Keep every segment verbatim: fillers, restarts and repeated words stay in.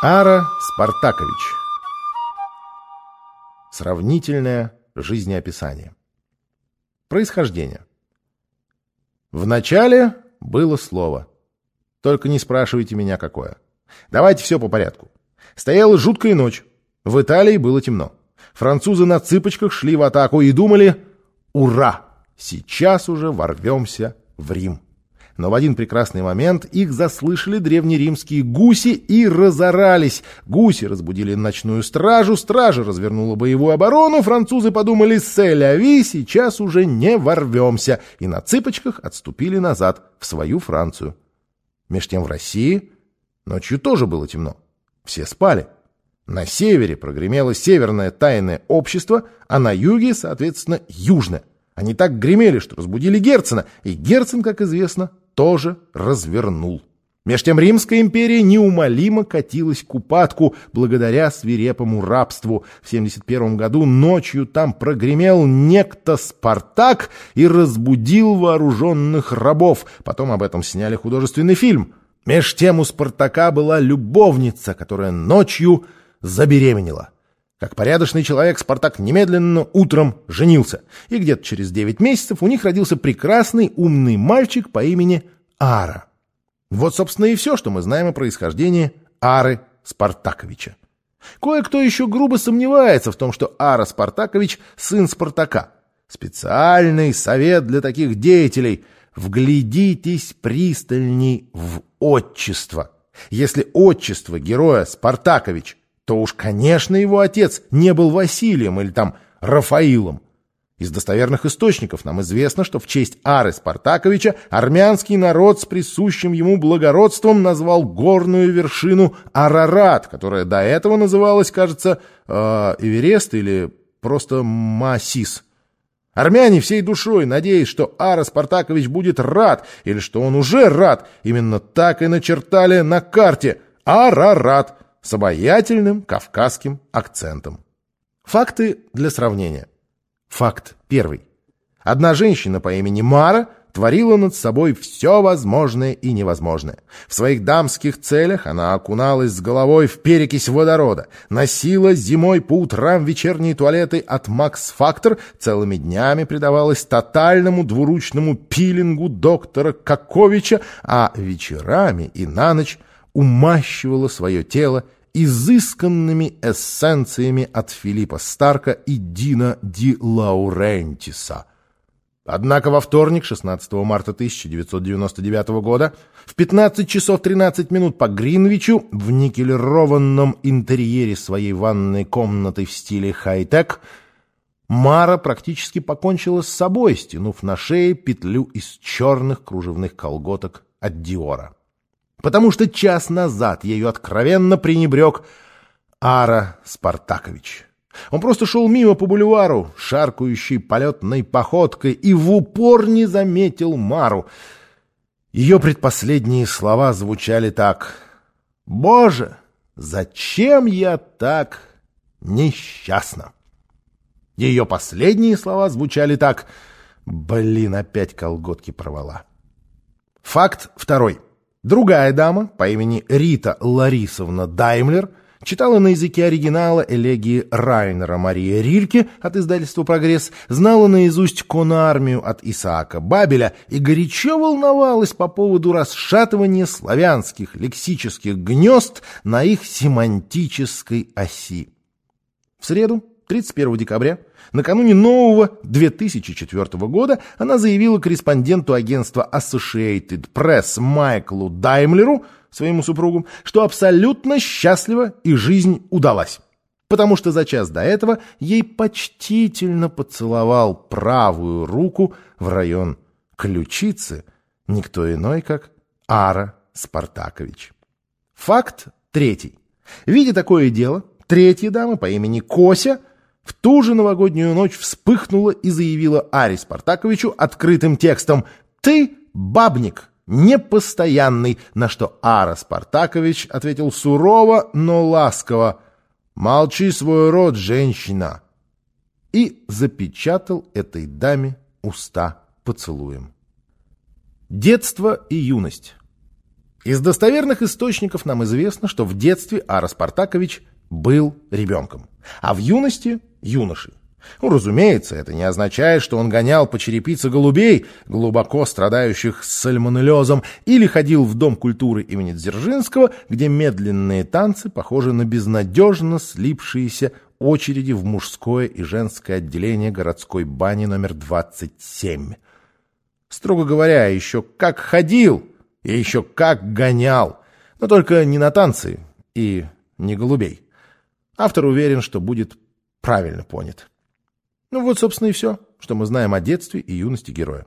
Ара Спартакович. Сравнительное жизнеописание. Происхождение. Вначале было слово. Только не спрашивайте меня, какое. Давайте все по порядку. Стояла жуткая ночь. В Италии было темно. Французы на цыпочках шли в атаку и думали: ура! Сейчас уже ворвемся в Рим. Но в один прекрасный момент их заслышали древнеримские гуси и разорались. Гуси разбудили ночную стражу, стража развернула боевую оборону, французы подумали: «Се-ля-ви, сейчас уже не ворвемся», и на цыпочках отступили назад в свою Францию. Меж тем в России ночью тоже было темно. Все спали. На севере прогремело северное тайное общество, а на юге, соответственно, южное. Они так гремели, что разбудили Герцена, и Герцен, как известно, тоже развернул. Меж тем Римская империя неумолимо катилась к упадку благодаря свирепому рабству. В семьдесят первом году ночью там прогремел некто Спартак и разбудил вооруженных рабов. Потом об этом сняли художественный фильм. Меж тем у Спартака была любовница, которая ночью забеременела. Как порядочный человек, Спартак немедленно утром женился. И где-то через девять месяцев у них родился прекрасный умный мальчик по имени Ара. Вот, собственно, и все, что мы знаем о происхождении Ары Спартаковича. Кое-кто еще грубо сомневается в том, что Ара Спартакович – сын Спартака. Специальный совет для таких деятелей – вглядитесь пристальней в отчество. Если отчество героя Спартакович, то уж, конечно, его отец не был Василием или там Рафаилом. Из достоверных источников нам известно, что в честь Ары Спартаковича армянский народ с присущим ему благородством назвал горную вершину Арарат, которая до этого называлась, кажется, э, Эверест или просто Маасис. Армяне всей душой, надеясь, что Ара Спартакович будет рад, или что он уже рад, именно так и начертали на карте Арарат с обаятельным кавказским акцентом. Факты для сравнения. Факт первый. Одна женщина по имени Мара творила над собой все возможное и невозможное. В своих дамских целях она окуналась с головой в перекись водорода, носила зимой по утрам вечерние туалеты от Max Factor, целыми днями предавалась тотальному двуручному пилингу доктора Каковича, а вечерами и на ночь умащивала свое тело изысканными эссенциями от Филиппа Старка и Дина Ди Лаурентиса. Однако во вторник, шестнадцатого марта тысяча девятьсот девяносто девятого года, в пятнадцать часов тринадцать минут по Гринвичу, в никелированном интерьере своей ванной комнаты в стиле хай-тек, Мара практически покончила с собой, стянув на шее петлю из черных кружевных колготок от Диора. Потому что час назад ею откровенно пренебрег Ара Спартакович. Он просто шел мимо по бульвару, шаркающей полетной походкой, и в упор не заметил Мару. Ее предпоследние слова звучали так: «Боже, зачем я так несчастна?» Ее последние слова звучали так: «Блин, опять колготки порвала». Факт второй. Другая дама по имени Рита Ларисовна Даймлер читала на языке оригинала элегии Райнера Мария Рильке от издательства «Прогресс», знала наизусть «Конармию» от Исаака Бабеля и горячо волновалась по поводу расшатывания славянских лексических гнезд на их семантической оси. В среду, тридцать первого декабря, накануне нового две тысячи четвёртого года, она заявила корреспонденту агентства Associated Press Майклу Даймлеру, своему супругу, что абсолютно счастлива и жизнь удалась, потому что за час до этого ей почтительно поцеловал правую руку в район ключицы никто иной, как Ара Спартакович. Факт третий. Видя такое дело, третья дама по имени Кося в ту же новогоднюю ночь вспыхнула и заявила Аре Спартаковичу открытым текстом: «Ты бабник, непостоянный», на что Ара Спартакович ответил сурово, но ласково: «Молчи свой рот, женщина», и запечатал этой даме уста поцелуем. Детство и юность. Из достоверных источников нам известно, что в детстве Ара Спартакович был ребенком, а в юности – юношей. Ну, разумеется, это не означает, что он гонял по черепице голубей, глубоко страдающих сальмонеллезом, или ходил в Дом культуры имени Дзержинского, где медленные танцы похожи на безнадежно слипшиеся очереди в мужское и женское отделение городской бани номер двадцать семь. Строго говоря, еще как ходил и еще как гонял, но только не на танцы и не голубей. Автор уверен, что будет правильно понят. Ну вот, собственно, и все, что мы знаем о детстве и юности героя.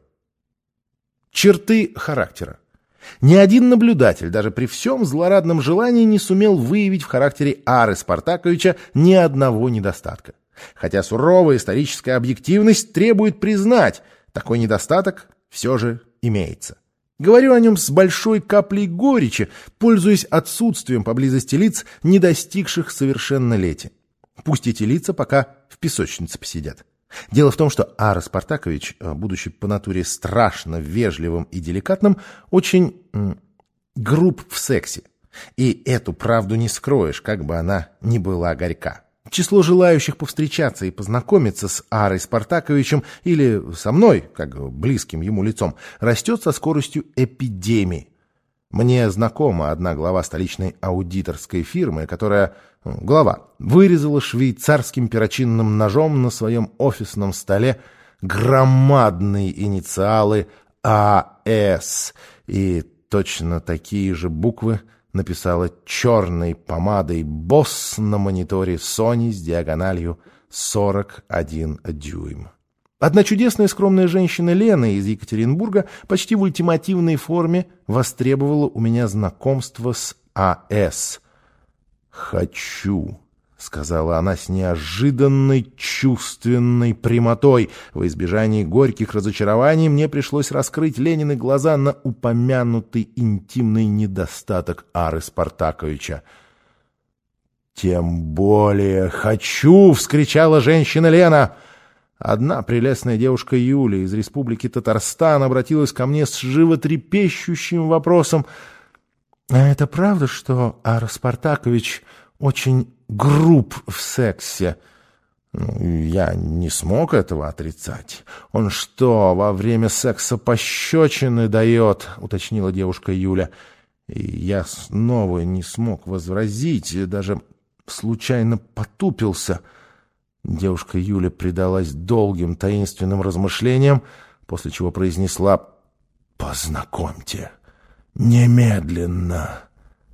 Черты характера. Ни один наблюдатель, даже при всем злорадном желании, не сумел выявить в характере Ары Спартаковича ни одного недостатка. Хотя суровая историческая объективность требует признать, такой недостаток все же имеется. Говорю о нем с большой каплей горечи, пользуясь отсутствием поблизости лиц, не достигших совершеннолетия. Пусть эти лица пока в песочнице посидят. Дело в том, что Ара Спартакович, будучи по натуре страшно вежливым и деликатным, очень м, груб в сексе. И эту правду не скроешь, как бы она ни была горька. Число желающих повстречаться и познакомиться с Арой Спартаковичем или со мной, как близким ему лицом, растет со скоростью эпидемии. Мне знакома одна глава столичной аудиторской фирмы, которая, глава, вырезала швейцарским перочинным ножом на своем офисном столе громадные инициалы А С и точно такие же буквы написала черной помадой босс на мониторе Sony с диагональю сорок один дюйм. Одна чудесная скромная женщина Лена из Екатеринбурга почти в ультимативной форме востребовала у меня знакомство с А С. «Хочу», — сказала она с неожиданной чувственной прямотой. Во избежании горьких разочарований мне пришлось раскрыть Ленины глаза на упомянутый интимный недостаток Ары Спартаковича. «Тем более хочу!» — вскричала женщина Лена. Одна прелестная девушка Юля из Республики Татарстан обратилась ко мне с животрепещущим вопросом. «А это правда, что Ара Спартакович очень груб в сексе?» Ну, я не смог этого отрицать. «Он что, во время секса пощечины дает?» — уточнила девушка Юля. И я снова не смог возразить, даже случайно потупился. Девушка Юля предалась долгим таинственным размышлениям, после чего произнесла: «Познакомьте, немедленно».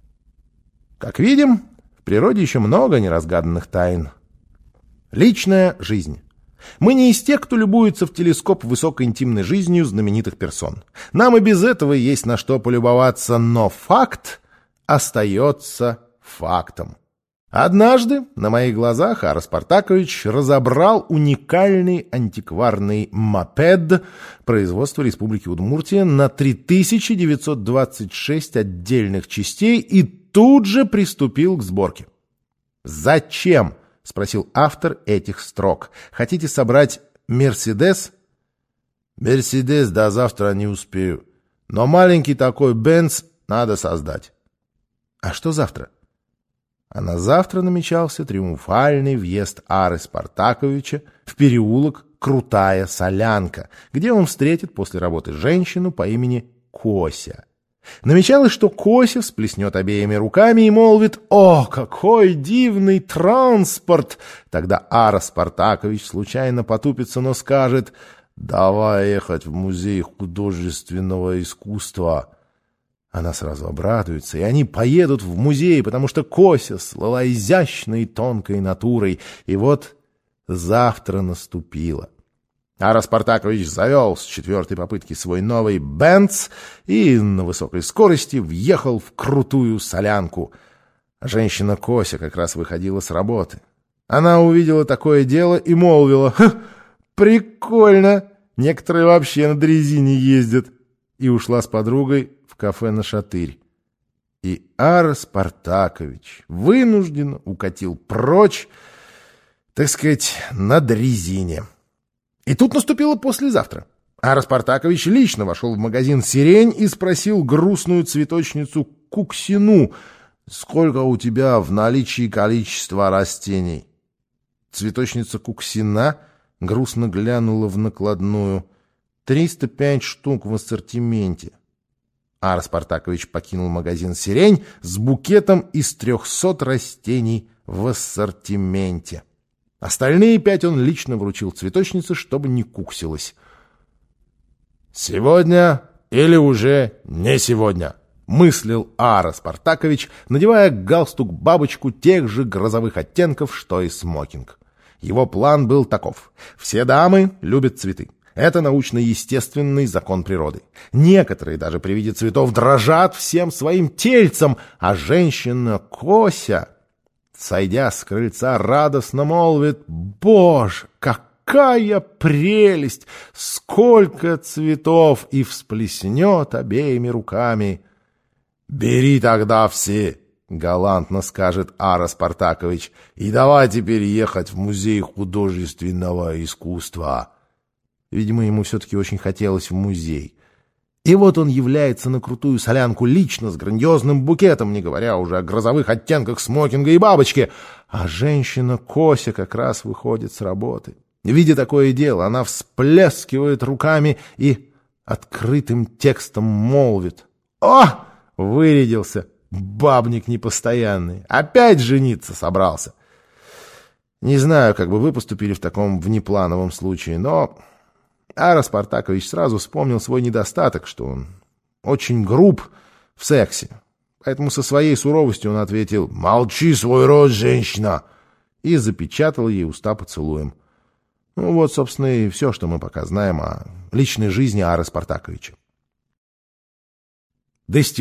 Как видим, в природе еще много неразгаданных тайн. Личная жизнь. Мы не из тех, кто любуется в телескоп высокоинтимной жизнью знаменитых персон. Нам и без этого есть на что полюбоваться, но факт остается фактом. Однажды на моих глазах Ара Спартакович разобрал уникальный антикварный мопед производства Республики Удмуртия на три тысячи девятьсот двадцать шесть отдельных частей и тут же приступил к сборке. «Зачем?» — спросил автор этих строк. «Хотите собрать Мерседес?» «Мерседес до завтра не успею, но маленький такой Бенц надо создать». «А что завтра?» А на завтра намечался триумфальный въезд Ары Спартаковича в переулок Крутая Солянка, где он встретит после работы женщину по имени Кося. Намечалось, что Кося всплеснет обеими руками и молвит: «О, какой дивный транспорт!» Тогда Ара Спартакович случайно потупится, но скажет: «Давай ехать в музей художественного искусства». Она сразу обрадуется, и они поедут в музей, потому что Кося слыла изящной и тонкой натурой. И вот завтра наступило. Ара Спартакович завел с четвертой попытки свой новый Бенц и на высокой скорости въехал в Крутую Солянку. Женщина Кося как раз выходила с работы. Она увидела такое дело и молвила: «Прикольно! Некоторые вообще на дрезине ездят!» И ушла с подругой в кафе на Шатырь. И Ара Спартакович вынужденно укатил прочь, так сказать, на дрезине. И тут наступило послезавтра. Ара Спартакович лично вошел в магазин «Сирень» и спросил грустную цветочницу Куксину: «Сколько у тебя в наличии количества растений?» Цветочница Куксина грустно глянула в накладную. «Триста пять штук в ассортименте». Ара Спартакович покинул магазин «Сирень» с букетом из трехсот растений в ассортименте. Остальные пять он лично вручил цветочнице, чтобы не куксилась. «Сегодня или уже не сегодня?» — мыслил Ара Спартакович, надевая галстук-бабочку тех же грозовых оттенков, что и смокинг. Его план был таков. Все дамы любят цветы. Это научно-естественный закон природы. Некоторые даже при виде цветов дрожат всем своим тельцем, а женщина Кося, сойдя с крыльца, радостно молвит: «Боже, какая прелесть! Сколько цветов!» и всплеснет обеими руками. «Бери тогда все!» — галантно скажет Ара Спартакович. «И давай теперь ехать в музей художественного искусства». Видимо, ему все-таки очень хотелось в музей. И вот он является на крутую солянку лично с грандиозным букетом, не говоря уже о грозовых оттенках смокинга и бабочки. А женщина Кося как раз выходит с работы. Видя такое дело, она всплескивает руками и открытым текстом молвит: «О, вырядился! Бабник непостоянный! Опять жениться собрался!» Не знаю, как бы вы поступили в таком внеплановом случае, но Ара Спартакович сразу вспомнил свой недостаток, что он очень груб в сексе. Поэтому со своей суровостью он ответил: «Молчи свой рот, женщина!» и запечатал ей уста поцелуем. Ну вот, собственно, и все, что мы пока знаем о личной жизни Ары Спартаковича.